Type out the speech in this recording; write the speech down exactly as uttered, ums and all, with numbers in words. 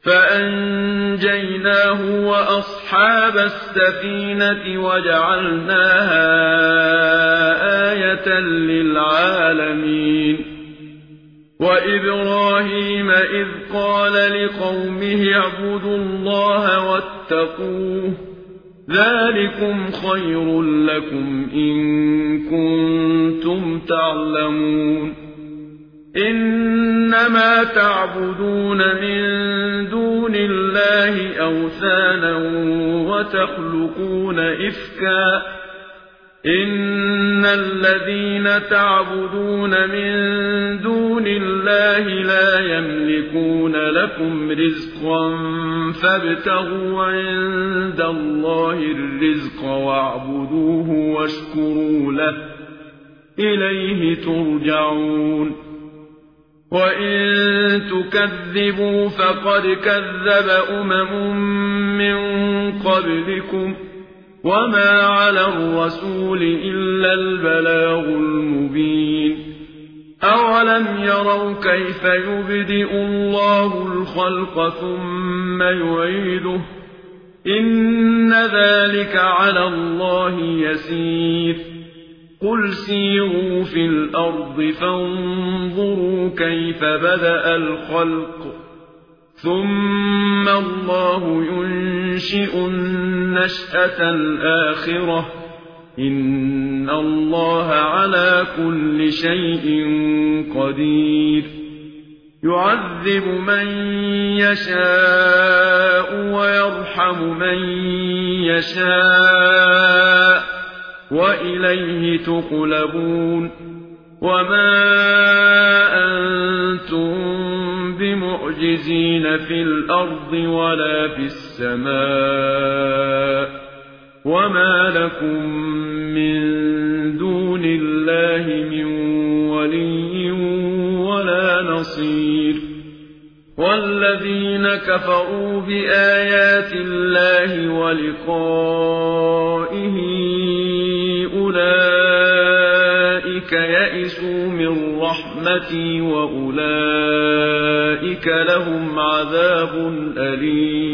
فأنجيناه وأصحاب السفينة وجعلناها آية للعالمين وإبراهيم إذ قال لقومه اعبدوا الله واتقوه ذلكم خير لكم إن كنتم تعلمون إنما تعبدون من دون الله أوثانا وتخلقون إفكا إن الذين تعبدون من دون الله لا يملكون لكم رزقا فابتغوا عند الله الرزق واعبدوه واشكروا له إليه ترجعون وإن تكذبوا فقد كذب أمم من قبلكم وما على الرسول إلا البلاغ المبين أولم يروا كيف يبدئ الله الخلق ثم يعيده إن ذلك على الله يسير قل سيروا في الأرض فانظروا كيف بدأ الخلق ثم الله ينشئ النشأة الآخرة إن الله على كل شيء قدير يعذب من يشاء ويرحم من يشاء وإليه تقلبون وما أنتم بمعجزين في الأرض ولا في السماء وما لكم من دون الله من ولي ولا نصير والذين كفروا بآيات الله ولقائه أولئك يئسوا من رحمتي وأولئك لهم عذاب أليم